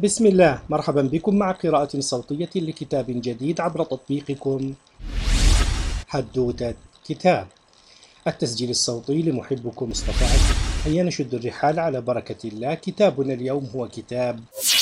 بسم الله، مرحبا بكم مع قراءة صوتية لكتاب جديد عبر تطبيقكم حدوتة كتاب. التسجيل الصوتي لمحبكم مصطفى عزيز. هيا نشد الرحال على بركة الله. كتابنا اليوم هو كتاب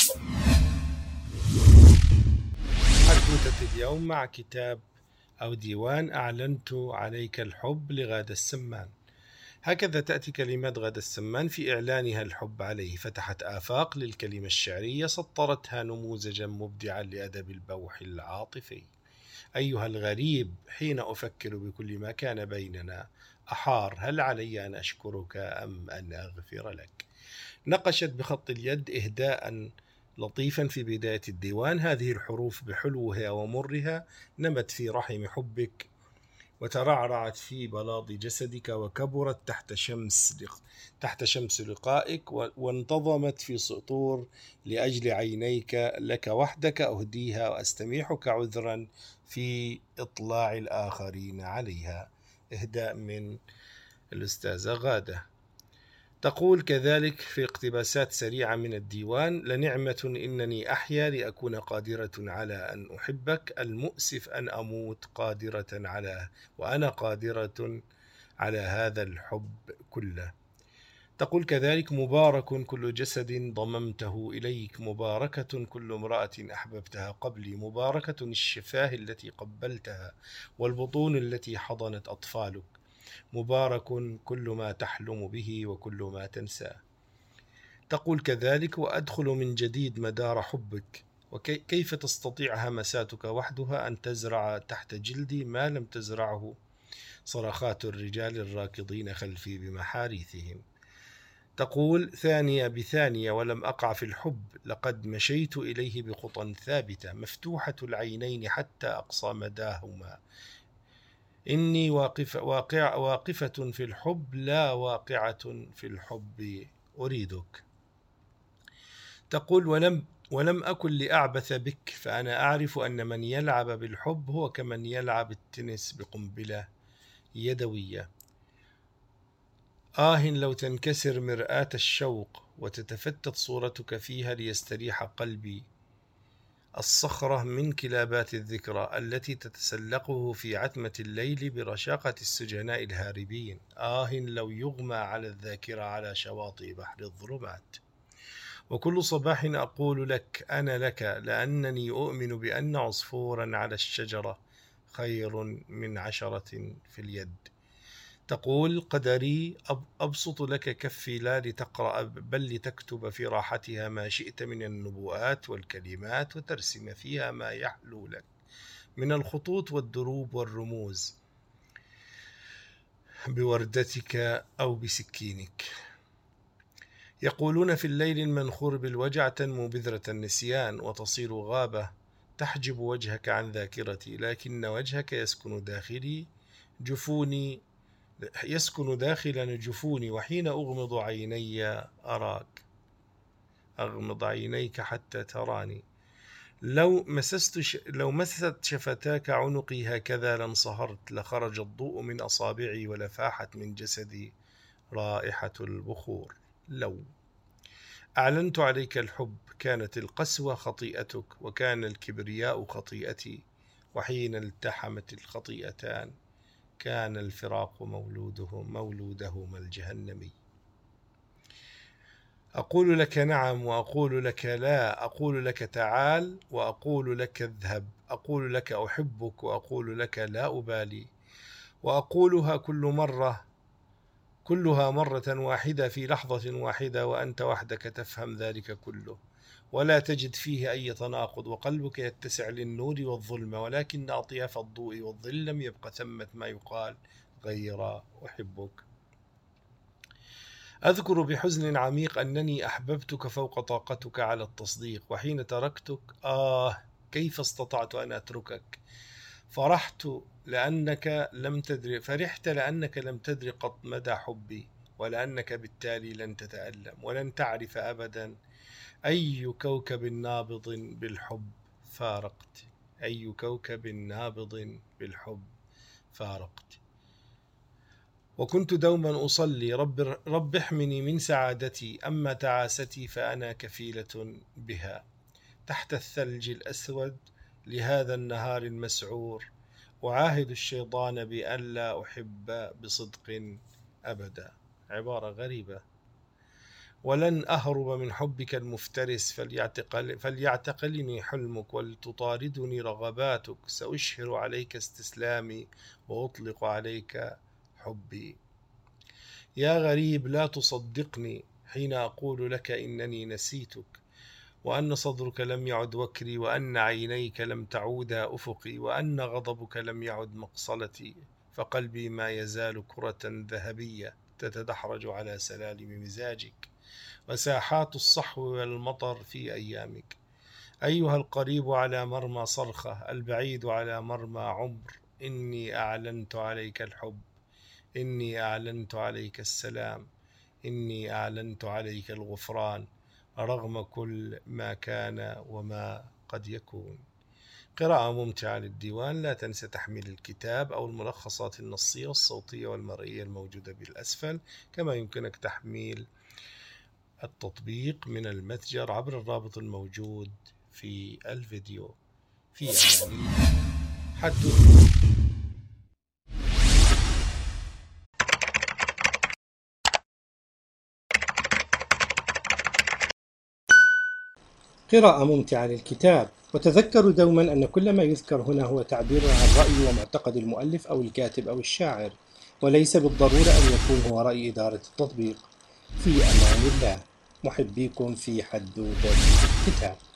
حدوتة اليوم مع كتاب أو ديوان أعلنت عليك الحب لغادة السمان. هكذا تأتي كلمات غادة السمان في إعلانها الحب عليه. فتحت آفاق للكلمة الشعرية، سطرتها نموذجا مبدعا لأدب البوح العاطفي. أيها الغريب، حين أفكر بكل ما كان بيننا أحار هل علي أن أشكرك أم أن أغفر لك؟ نقشت بخط اليد إهداء لطيفا في بداية الديوان. هذه الحروف بحلوها ومرها نمت في رحم حبك، وترعرعت في بلاط جسدك، وكبرت تحت شمس لقائك، وانتظمت في سطور لأجل عينيك لك وحدك أهديها، وأستميحك عذرا في إطلاع الآخرين عليها. إهداء من الأستاذة غادة. تقول كذلك في اقتباسات سريعة من الديوان: لنعمة إنني أحيا لأكون قادرة على أن أحبك، المؤسف أن أموت وأنا قادرة على هذا الحب كله. تقول كذلك: مبارك كل جسد ضممته إليك، مباركة كل امرأة أحببتها قبلي، مباركة الشفاه التي قبلتها والبطون التي حضنت أطفالك، مبارك كل ما تحلم به وكل ما تنساه. تقول كذلك: وأدخل من جديد مدار حبك، وكيف تستطيع همساتك وحدها أن تزرع تحت جلدي ما لم تزرعه صرخات الرجال الراكضين خلفي بمحاريثهم. تقول: ثانية بثانية ولم أقع في الحب، لقد مشيت إليه بخطى ثابتة مفتوحة العينين حتى أقصى مداهما، إني واقفة في الحب لا واقعة في الحب أريدك. تقول: ولم أكن لأعبث بك، فأنا أعرف أن من يلعب بالحب هو كمن يلعب التنس بقنبلة يدوية. لو تنكسر مرآة الشوق وتتفتت صورتك فيها ليستريح قلبي، الصخرة من كلابات الذكرى التي تتسلقه في عتمة الليل برشاقة السجناء الهاربين. لو يغمى على الذاكرة على شواطئ بحر الظلمات. وكل صباح أقول لك أنا لك، لأنني أؤمن بأن عصفورا على الشجرة خير من 10 في اليد. تقول: قدري أبسط لك كفي لا لتقرأ بل لتكتب في راحتها ما شئت من النبوءات والكلمات، وترسم فيها ما يحلو لك من الخطوط والدروب والرموز بوردتك أو بسكينك. يقولون في الليل المنخور بالوجع تنمو بذرة النسيان وتصير غابة تحجب وجهك عن ذاكرتي، لكن وجهك يسكن داخل جفوني، وحين أغمض عيني أراك. أغمض عينيك حتى تراني. لو مست شفتاك عنقي هكذا لانصهرت، لخرج الضوء من أصابعي ولفاحت من جسدي رائحة البخور. لو أعلنت عليك الحب كانت القسوة خطيئتك وكان الكبرياء خطيئتي، وحين التحمت الخطيئتان كان الفراق مولودهما الجهنمي. أقول لك نعم وأقول لك لا، أقول لك تعال وأقول لك اذهب، أقول لك أحبك وأقول لك لا أبالي، وأقولها كلها مرة واحدة في لحظة واحدة، وأنت وحدك تفهم ذلك كله ولا تجد فيه أي تناقض، وقلبك يتسع للنور والظلمة، ولكن أطياف الضوء والظل لم يبق ثمة ما يقال غير أحبك. أذكر بحزن عميق أنني أحببتك فوق طاقتك على التصديق، وحين تركتك كيف استطعت أن أتركك؟ فرحت لأنك لم تدر قط مدى حبي، ولأنك بالتالي لن تتألم ولن تعرف أبدا أي كوكب نابض بالحب فارقت. أي كوكب نابض بالحب فارقت. وكنت دوما أصلي: رب احمني من سعادتي، أما تعاستي فأنا كفيلة بها. تحت الثلج الأسود لهذا النهار المسعور، أعاهد الشيطان بأن لا أحب بصدق أبدا. عبارة غريبة. ولن أهرب من حبك المفترس، فليعتقلني حلمك ولتطاردني رغباتك، سأشهر عليك استسلامي وأطلق عليك حبي. يا غريب، لا تصدقني حين أقول لك إنني نسيتك، وأن صدرك لم يعد وكري، وأن عينيك لم تعودا أفقي، وأن غضبك لم يعد مقصلتي، فقلبي ما يزال كرة ذهبية تتدحرج على سلالم مزاجك، وساحات الصحو والمطر في أيامك. أيها القريب على مرمى صرخة، البعيد على مرمى عمر، إني أعلنت عليك الحب، إني أعلنت عليك السلام، إني أعلنت عليك الغفران، رغم كل ما كان وما قد يكون. قراءة ممتعة للديوان. لا تنسى تحميل الكتاب أو الملخصات النصية والصوتية والمرئية الموجودة بالأسفل، كما يمكنك تحميل التطبيق من المتجر عبر الرابط الموجود في الفيديو. في أمان الله. حدث. قراءة ممتعة للكتاب. وتذكروا دوما أن كل ما يذكر هنا هو تعبير عن رأي ومعتقد المؤلف أو الكاتب أو الشاعر، وليس بالضرورة أن يكون هو رأي إدارة التطبيق. في أمان الله. محبيكم في حدوتة الكتاب.